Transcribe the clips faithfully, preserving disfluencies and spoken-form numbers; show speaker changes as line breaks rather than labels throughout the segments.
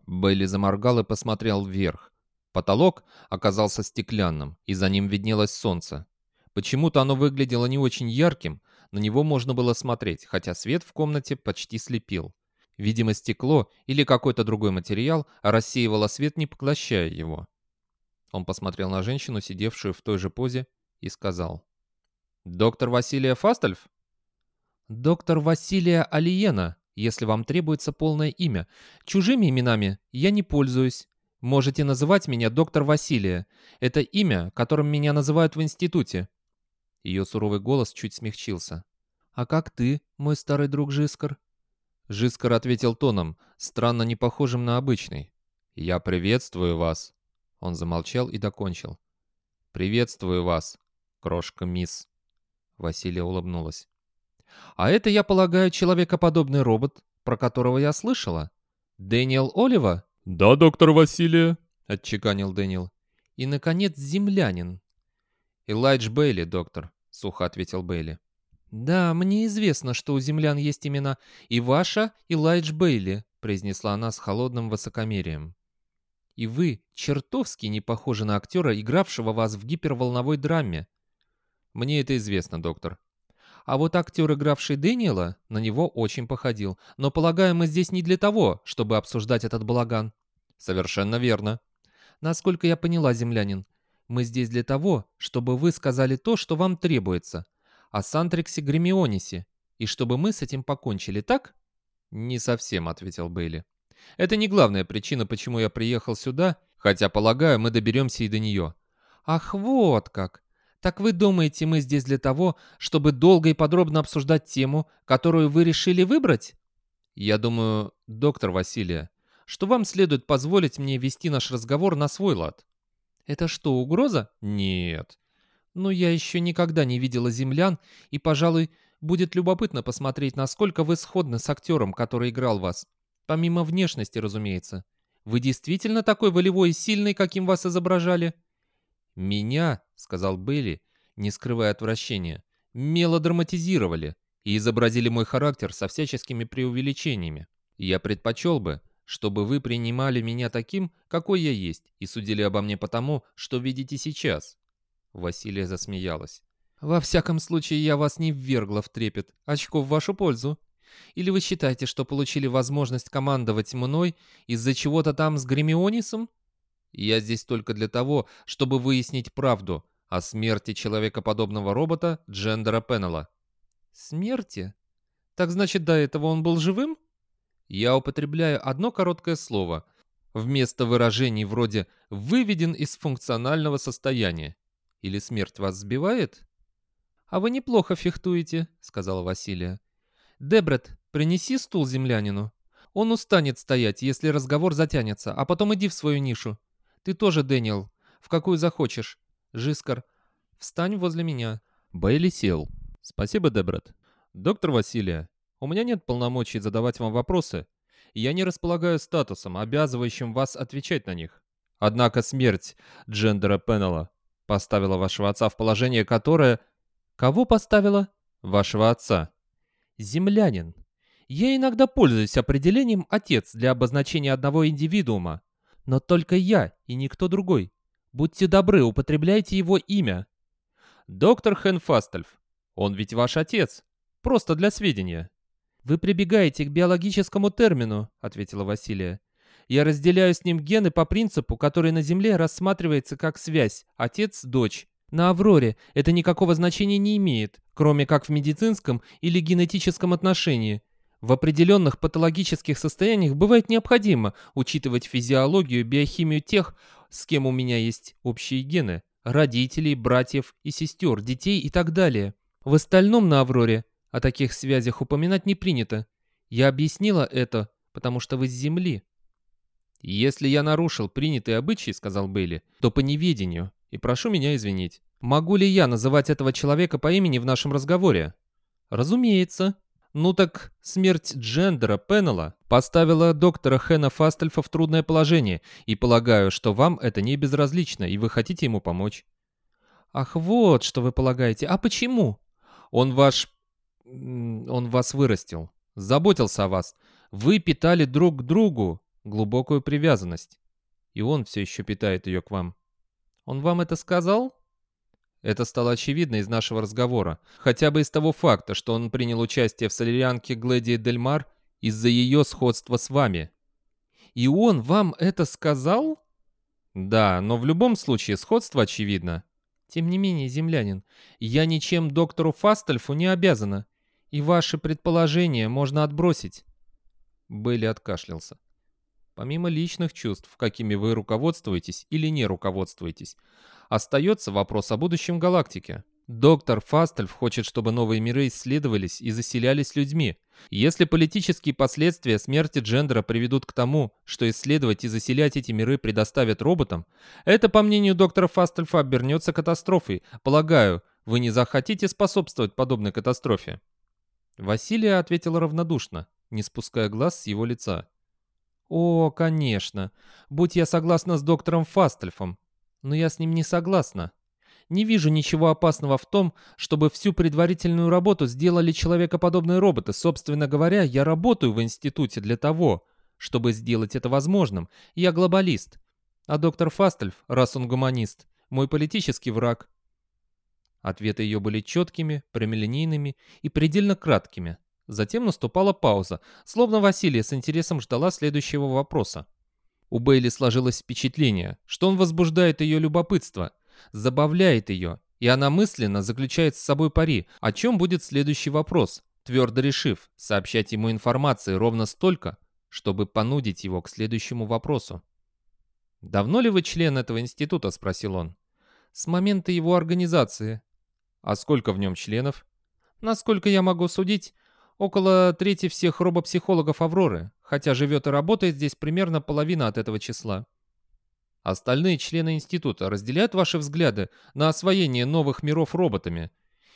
Бейли заморгал и посмотрел вверх. Потолок оказался стеклянным, и за ним виднелось солнце. Почему-то оно выглядело не очень ярким, на него можно было смотреть, хотя свет в комнате почти слепил. Видимо, стекло или какой-то другой материал рассеивало свет, не поглощая его. Он посмотрел на женщину, сидевшую в той же позе, и сказал: «Доктор Василия Фастальф?» «Доктор Василия Алиена, если вам требуется полное имя. Чужими именами я не пользуюсь. Можете называть меня доктор Василия. Это имя, которым меня называют в институте». Ее суровый голос чуть смягчился. «А как ты, мой старый друг Жискар?» Жискар ответил тоном, странно не похожим на обычный. «Я приветствую вас». Он замолчал и докончил. «Приветствую вас, крошка-мисс». Василия улыбнулась. «А это, я полагаю, человекоподобный робот, про которого я слышала? Дэниел Олива?»
«Да, доктор Василия»,
— отчеканил Дэниел. «И, наконец, землянин». «Элайдж Бейли, доктор», — сухо ответил Бейли. «Да, мне известно, что у землян есть имена. И ваша Элайдж Бейли», — произнесла она с холодным высокомерием. «И вы чертовски не похожи на актера, игравшего вас в гиперволновой драме». «Мне это известно, доктор». «А вот актер, игравший Дэниела, на него очень походил. Но, полагаю, мы здесь не для того, чтобы обсуждать этот балаган». «Совершенно верно». «Насколько я поняла, землянин, мы здесь для того, чтобы вы сказали то, что вам требуется, о Сантриксе Гремионисе, и чтобы мы с этим покончили, так?» «Не совсем», — ответил Бейли. «Это не главная причина, почему я приехал сюда, хотя, полагаю, мы доберемся и до нее». «Ах, вот как! Так вы думаете, мы здесь для того, чтобы долго и подробно обсуждать тему, которую вы решили выбрать?» «Я думаю, доктор Василия, что вам следует позволить мне вести наш разговор на свой лад». «Это что, угроза?» «Нет». «Ну, я еще никогда не видела землян, и, пожалуй, будет любопытно посмотреть, насколько вы сходны с актером, который играл вас. Помимо внешности, разумеется. Вы действительно такой волевой и сильный, каким вас изображали?» «Меня, — сказал Бейли, не скрывая отвращения, — мелодраматизировали и изобразили мой характер со всяческими преувеличениями. Я предпочел бы, чтобы вы принимали меня таким, какой я есть, и судили обо мне потому, что видите сейчас». Василия засмеялась. «Во всяком случае, я вас не ввергла в трепет. Очко в вашу пользу. Или вы считаете, что получили возможность командовать мной из-за чего-то там с Гремионисом? Я здесь только для того, чтобы выяснить правду о смерти человекоподобного робота Джендера Пеннелла». «Смерти? Так значит, до этого он был живым?» Я употребляю одно короткое слово вместо выражений вроде «выведен из функционального состояния». Или смерть вас сбивает? «А вы неплохо фехтуете», — сказала Василия. «Дебрет, принеси стул землянину. Он устанет стоять, если разговор затянется, а потом иди в свою нишу. Ты тоже, Дэниел, в какую захочешь. Жискар, встань возле меня».
Бейли сел. «Спасибо, Дебрет. Доктор Василия, у меня нет полномочий задавать вам вопросы, и я не располагаю статусом, обязывающим вас отвечать на них. Однако смерть Джендера Пеннелла поставила вашего отца в положение, которое...»
«Кого поставила?»
«Вашего отца».
«Землянин. Я иногда пользуюсь определением «отец» для обозначения одного индивидуума. Но только я и никто другой. Будьте добры, употребляйте его имя».
«Доктор Хэн Фастальф. Он ведь ваш отец. Просто для сведения».
«Вы прибегаете к биологическому термину», — ответила Василия. «Я разделяю с ним гены по принципу, который на Земле рассматривается как связь отец-дочь. На Авроре это никакого значения не имеет, кроме как в медицинском или генетическом отношении. В определенных патологических состояниях бывает необходимо учитывать физиологию, биохимию тех, с кем у меня есть общие гены, родителей, братьев и сестер, детей и так далее. В остальном на Авроре о таких связях упоминать не принято. Я объяснила это, потому что вы с Земли».
«Если я нарушил принятые обычаи, — сказал Бейли, — то по неведению, и прошу меня извинить.
Могу ли я называть этого человека по имени в нашем разговоре?»
«Разумеется».
«Ну так смерть Джендера Пеннелла поставила доктора Хэна Фастальфа в трудное положение, и полагаю, что вам это не безразлично, и вы хотите ему помочь». «Ах, вот что вы полагаете. А почему?»
«Он ваш... он вас вырастил, заботился о вас. Вы питали друг к другу
глубокую привязанность. И он все еще питает ее к вам. Он вам это сказал? Это стало очевидно из нашего разговора, хотя бы из того факта, что он принял участие в солерианке Глэдии Дель Мар из-за ее сходства с вами. И он вам это сказал? Да, но в любом случае сходство очевидно. Тем не менее, землянин, я ничем доктору Фастельфу не обязана, и ваши предположения можно отбросить. Бейли откашлялся. Помимо личных чувств, какими вы руководствуетесь или не руководствуетесь, остается вопрос о будущем галактики. Доктор Фастельф хочет, чтобы новые миры исследовались и заселялись людьми. Если политические последствия смерти Джендера приведут к тому, что исследовать и заселять эти миры предоставят роботам, это, по мнению доктора Фастельфа, обернется катастрофой. Полагаю, вы не захотите способствовать подобной катастрофе?» Василия ответила равнодушно, не спуская глаз с его лица. «О, конечно. Будь я согласна с доктором Фастельфом. Но я с ним не согласна. Не вижу ничего опасного в том, чтобы всю предварительную работу сделали человекоподобные роботы. Собственно говоря, я работаю в институте для того, чтобы сделать это возможным. Я глобалист. А доктор Фастельф, раз он гуманист, мой политический враг». Ответы ее были четкими, прямолинейными и предельно краткими. Затем наступала пауза, словно Василия с интересом ждала следующего вопроса. У Бейли сложилось впечатление, что он возбуждает ее любопытство, забавляет ее, и она мысленно заключает с собой пари, о чем будет следующий вопрос, твердо решив сообщать ему информации ровно столько, чтобы понудить его к следующему вопросу. «Давно ли вы член этого института?» — спросил он. «С момента его организации». «А сколько в нем членов?» «Насколько я могу судить, около трети всех робопсихологов Авроры, хотя живет и работает здесь примерно половина от этого числа». «Остальные члены института разделяют ваши взгляды на освоение новых миров роботами?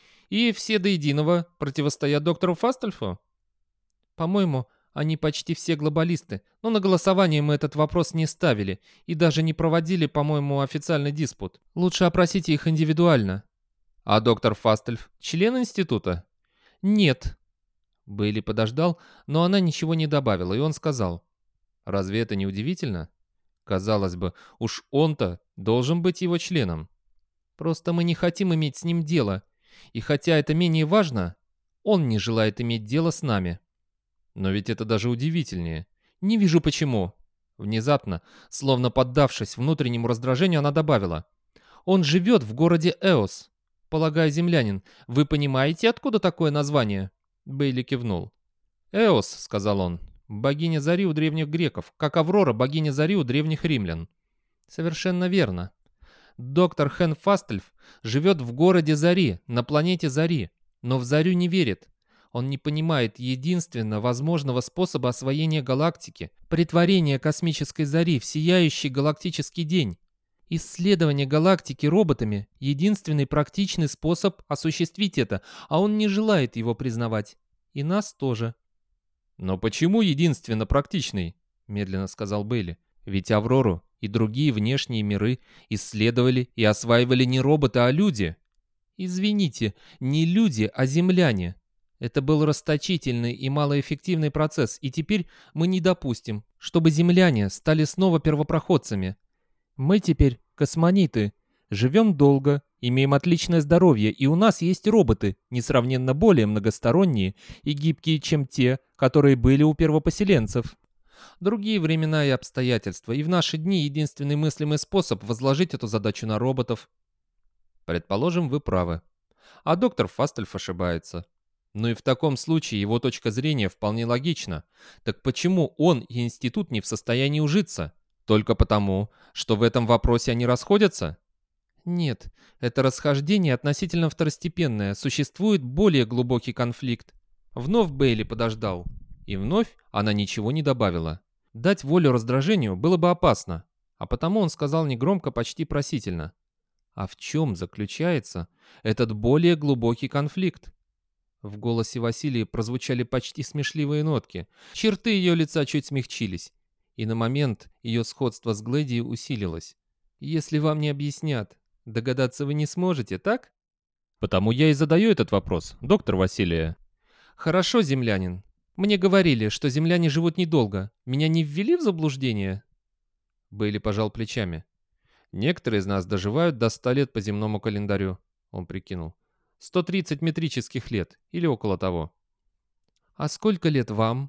И все до единого противостоят доктору Фастельфу?» «По-моему, они почти все глобалисты, но на голосование мы этот вопрос не ставили и даже не проводили, по-моему, официальный диспут. Лучше опросите их индивидуально». «А доктор Фастельф член института?» «Нет». Бейли подождал, но она ничего не добавила, и он сказал: «Разве это не удивительно? Казалось бы, уж он-то должен быть его членом. Просто мы не хотим иметь с ним дело, и хотя это менее важно, он не желает иметь дело с нами». «Но ведь это даже удивительнее. Не вижу почему». Внезапно, словно поддавшись внутреннему раздражению, она добавила: «Он живет в городе Эос. Полагаю, землянин, вы понимаете, откуда такое название?» Бейли кивнул. «Эос», — сказал он, — «богиня зари у древних греков, как Аврора, богиня зари у древних римлян». «Совершенно верно. Доктор Хэн Фастельф живет в городе Зари, на планете Зари, но в Зарю не верит. Он не понимает единственно возможного способа освоения галактики, претворения космической зари в сияющий галактический день. Исследование галактики роботами — единственный практичный способ осуществить это, а он не желает его признавать. И нас тоже». «Но почему единственно практичный?» — медленно сказал Бейли. «Ведь Аврору и другие внешние миры исследовали и осваивали не роботы, а люди». «Извините, не люди, а земляне. Это был расточительный и малоэффективный процесс, и теперь мы не допустим, чтобы земляне стали снова первопроходцами. Мы теперь космониты, живем долго, имеем отличное здоровье, и у нас есть роботы, несравненно более многосторонние и гибкие, чем те, которые были у первопоселенцев. Другие времена и обстоятельства, и в наши дни единственный мыслимый способ возложить эту задачу на роботов». «Предположим, вы правы. А доктор Фастельф ошибается. Ну и в таком случае его точка зрения вполне логична. Так почему он и институт не в состоянии ужиться? Только потому, что в этом вопросе они расходятся?» «Нет, это расхождение относительно второстепенное. Существует более глубокий конфликт». Вновь Бейли подождал. И вновь она ничего не добавила. Дать волю раздражению было бы опасно. А потому он сказал негромко, почти просительно: «А в чем заключается этот более глубокий конфликт?» В голосе Василии прозвучали почти смешливые нотки. Черты ее лица чуть смягчились. И на момент ее сходство с Глэдией усилилось. «Если вам не объяснят, догадаться вы не сможете, так?»
«Потому я и задаю этот вопрос, доктор Василия».
«Хорошо, землянин. Мне говорили, что земляне живут недолго. Меня не ввели в заблуждение?»
Бейли пожал плечами. «Некоторые из нас доживают до ста лет по земному календарю», — он прикинул. «сто тридцать метрических лет или около того».
«А сколько лет вам?»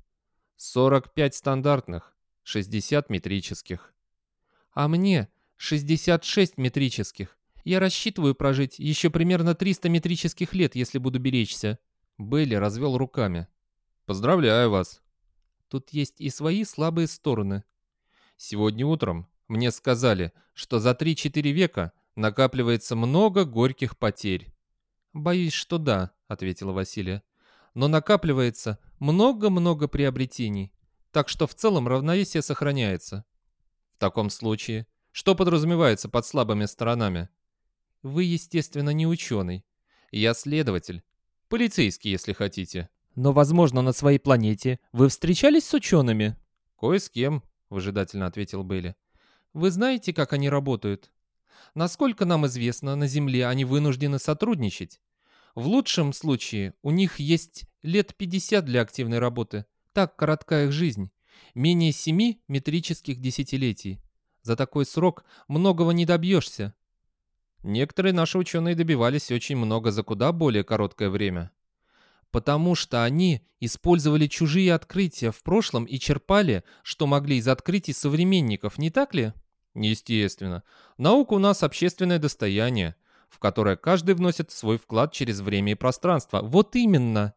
«сорок пять стандартных, шестьдесят метрических».
«А мне шестьдесят шесть метрических. Я рассчитываю прожить еще примерно триста метрических лет, если буду беречься».
Бейли развел руками. «Поздравляю вас».
«Тут есть и свои слабые стороны».
«Сегодня утром мне сказали, что за три-четыре века накапливается много горьких потерь».
«Боюсь, что да», — ответила Василия. «Но накапливается много-много приобретений, так что в целом равновесие сохраняется».
«В таком случае, что подразумевается под слабыми сторонами?»
«Вы, естественно, не ученый.
Я следователь. Полицейский, если хотите».
«Но, возможно, на своей планете вы встречались с учеными?»
«Кое с кем», — выжидательно ответил Бейли.
«Вы знаете, как они работают? Насколько нам известно, на Земле они вынуждены сотрудничать. В лучшем случае у них есть лет пятьдесят для активной работы. Так коротка их жизнь. Менее семи метрических десятилетий. За такой срок многого не добьешься».
«Некоторые наши ученые добивались очень много за куда более короткое время».
«Потому что они использовали чужие открытия в прошлом и черпали, что могли из открытий современников, не так ли?»
«Естественно. Наука у нас общественное достояние, в которое каждый вносит свой вклад через время и пространство».
«Вот именно.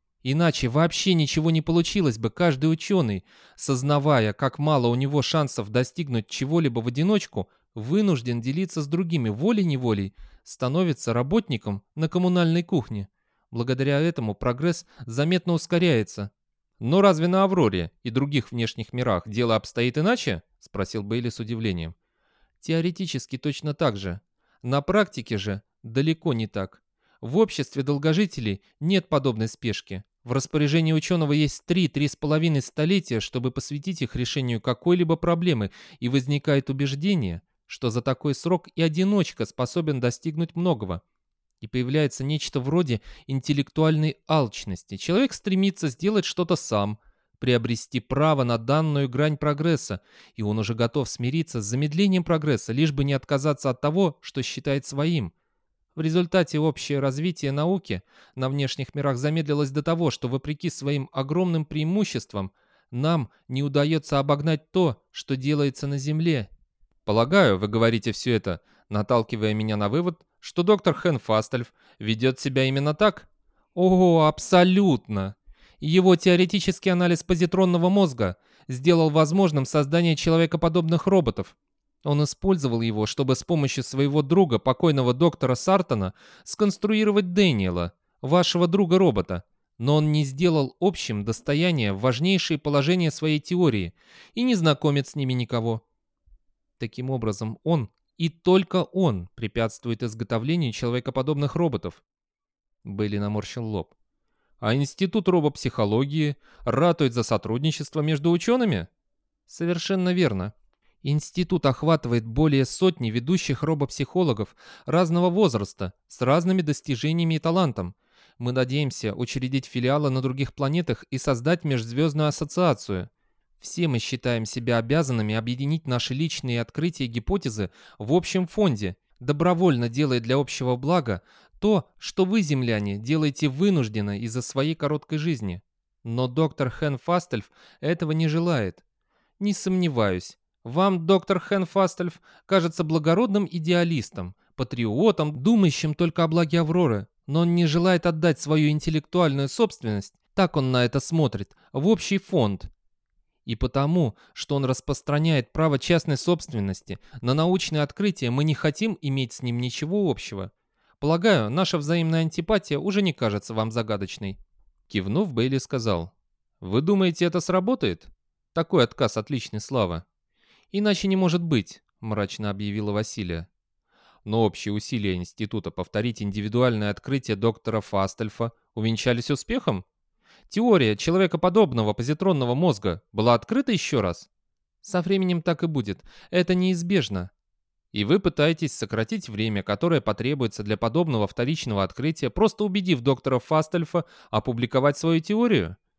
Иначе вообще ничего не получилось бы. Каждый ученый, сознавая, как мало у него шансов достигнуть чего-либо в одиночку, вынужден делиться с другими волей-неволей, становится работником на коммунальной кухне. Благодаря этому прогресс заметно ускоряется».
«Но разве на Авроре и других внешних мирах дело обстоит иначе?» — спросил Бейли с удивлением.
«Теоретически точно так же. На практике же далеко не так. В обществе долгожителей нет подобной спешки. В распоряжении ученого есть три-три с половиной столетия, чтобы посвятить их решению какой-либо проблемы, и возникает убеждение, что за такой срок и одиночка способен достигнуть многого. И появляется нечто вроде интеллектуальной алчности. Человек стремится сделать что-то сам, приобрести право на данную грань прогресса, и он уже готов смириться с замедлением прогресса, лишь бы не отказаться от того, что считает своим. В результате общее развитие науки на внешних мирах замедлилось до того, что вопреки своим огромным преимуществам нам не удается обогнать то, что делается на Земле».
«Полагаю, вы говорите все это, наталкивая меня на вывод, что доктор Хэн Фастельф ведет себя именно так?»
«Ого, абсолютно! Его теоретический анализ позитронного мозга сделал возможным создание человекоподобных роботов. Он использовал его, чтобы с помощью своего друга, покойного доктора Сартона, сконструировать Дэниела, вашего друга-робота. Но он не сделал общим достояние важнейшие положения своей теории и не знакомит с ними никого. Таким образом, он и только он препятствует изготовлению человекоподобных роботов».
Бейли наморщил лоб. «А Институт робопсихологии ратует за сотрудничество между учеными?»
«Совершенно верно. Институт охватывает более сотни ведущих робопсихологов разного возраста, с разными достижениями и талантом. Мы надеемся учредить филиалы на других планетах и создать межзвездную ассоциацию. Все мы считаем себя обязанными объединить наши личные открытия и гипотезы в общем фонде, добровольно делая для общего блага то, что вы, земляне, делаете вынужденно из-за своей короткой жизни. Но доктор Хэн Фастельф этого не желает. Не сомневаюсь, вам доктор Хэн Фастельф кажется благородным идеалистом, патриотом, думающим только о благе Авроры, но он не желает отдать свою интеллектуальную собственность, так он на это смотрит, в общий фонд. И потому, что он распространяет право частной собственности на научные открытия, мы не хотим иметь с ним ничего общего. Полагаю, наша взаимная антипатия уже не кажется вам загадочной».
Кивнув, Бейли сказал: «Вы думаете, это сработает? Такой отказ от личной славы».
«Иначе не может быть», — мрачно объявила Василия.
Но общие усилия института повторить индивидуальное открытие доктора Фастельфа увенчались успехом? Теория человекоподобного позитронного мозга была открыта еще раз?
Со временем так и будет. Это неизбежно.
И вы пытаетесь сократить время, которое потребуется для подобного вторичного открытия, просто убедив доктора Фастельфа опубликовать свою теорию?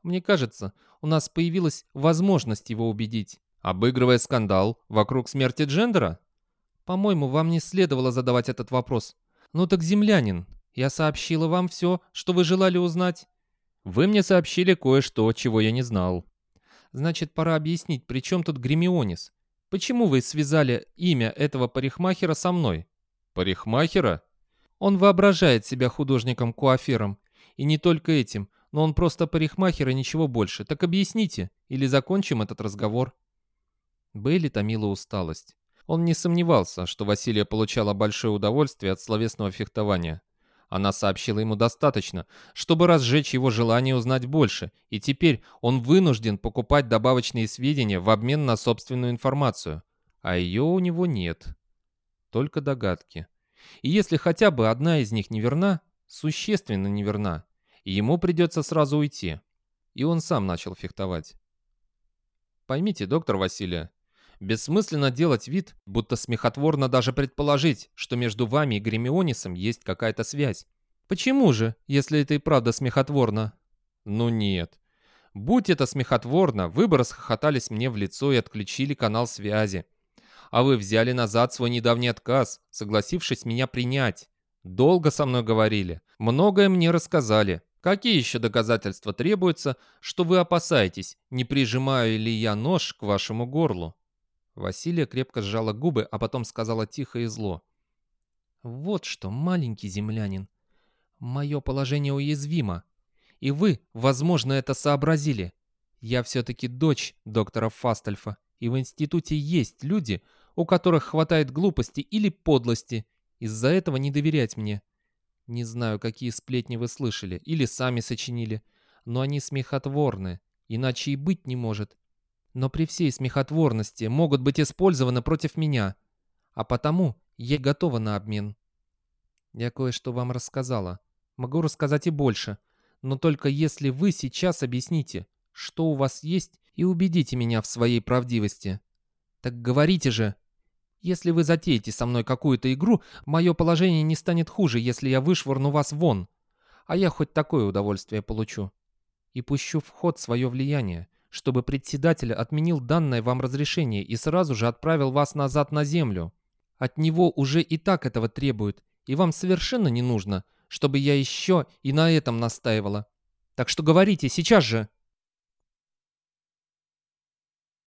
Мне кажется, у нас появилась возможность его убедить. Обыгрывая скандал вокруг смерти Джендера? По-моему, вам не следовало задавать этот вопрос. Ну так, землянин, я сообщила вам все, что вы желали узнать.
Вы мне сообщили кое-что, чего я не знал.
Значит, пора объяснить, при чем тут Гремионис? Почему вы связали имя этого парикмахера со мной?
Парикмахера?
Он воображает себя художником-куафером. И не только этим, но он просто парикмахер и ничего больше. Так объясните, или закончим этот разговор. Бейли томила усталость. Он не сомневался, что Василия получала большое удовольствие от словесного фехтования. Она сообщила ему достаточно, чтобы разжечь его желание узнать больше, и теперь он вынужден покупать добавочные сведения в обмен на собственную информацию. А ее у него нет. Только догадки. И если хотя бы одна из них неверна, существенно неверна, ему придется сразу уйти. И он сам начал фехтовать. Поймите, доктор Василия, бессмысленно делать вид, будто смехотворно даже предположить, что между вами и Гремионисом есть какая-то связь. Почему же, если это и правда смехотворно? Ну нет. Будь это смехотворно, вы бы расхохотались мне в лицо и отключили канал связи. А вы взяли назад свой недавний отказ, согласившись меня принять. Долго со мной говорили, многое мне рассказали. Какие еще доказательства требуются, что вы опасаетесь, не прижимаю ли я нож к вашему горлу? Василия крепко сжала губы, а потом сказала тихо и зло. «Вот что, маленький землянин, мое положение уязвимо, и вы, возможно, это сообразили. Я все-таки дочь доктора Фастальфа, и в институте есть люди, у которых хватает глупости или подлости, из-за этого не доверять мне. Не знаю, какие сплетни вы слышали или сами сочинили, но они смехотворны, иначе и быть не может. Но при всей смехотворности могут быть использованы против меня, а потому я готова на обмен. Я кое-что вам рассказала, могу рассказать и больше, но только если вы сейчас объясните, что у вас есть, и убедите меня в своей правдивости. Так говорите же. Если вы затеете со мной какую-то игру, мое положение не станет хуже, если я вышвырну вас вон, а я хоть такое удовольствие получу. И пущу в ход свое влияние, чтобы председатель отменил данное вам разрешение и сразу же отправил вас назад на землю. От него уже и так этого требуют, и вам совершенно не нужно, чтобы я еще и на этом настаивала. Так что говорите сейчас же!»